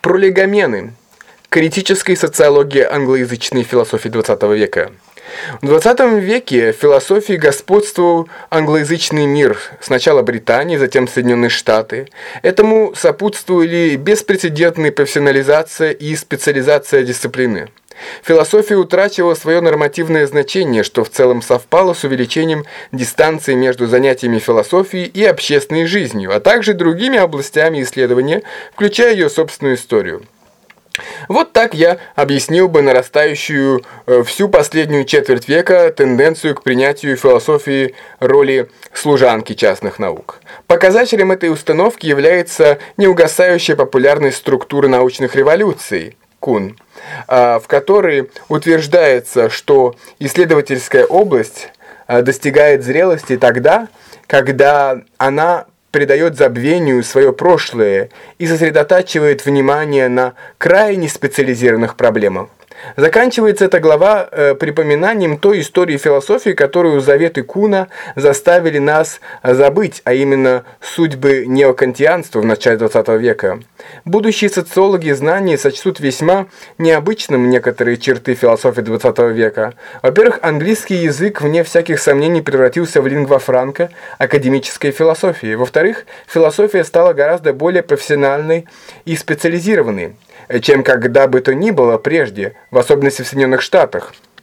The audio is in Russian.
Пролегомены. Критическая социология англоязычной философии XX века. В XX веке в философии господствовал англоязычный мир, сначала Британия, затем Соединенные Штаты. Этому сопутствовали беспрецедентная профессионализация и специализация дисциплины. Философия утратила свое нормативное значение, что в целом совпало с увеличением дистанции между занятиями философией и общественной жизнью, а также другими областями исследования, включая ее собственную историю. Вот так я объяснил бы нарастающую всю последнюю четверть века тенденцию к принятию философии роли служанки частных наук. Показателем этой установки является неугасающая популярность структуры научных революций, Кун, в которой утверждается, что исследовательская область достигает зрелости тогда, когда она придает забвению свое прошлое и сосредотачивает внимание на крайне специализированных проблемах. Заканчивается эта глава припоминанием той истории философии, которую заветы Куна заставили нас забыть, а именно судьбы неокантианства в начале XX века. Будущие социологи знания сочтут весьма необычным некоторые черты философии XX века. Во-первых, английский язык, вне всяких сомнений, превратился в лингва франка академической философии. Во-вторых, философия стала гораздо более профессиональной и специализированной, чем когда бы то ни было прежде, в особенности в Соединенных Штатах.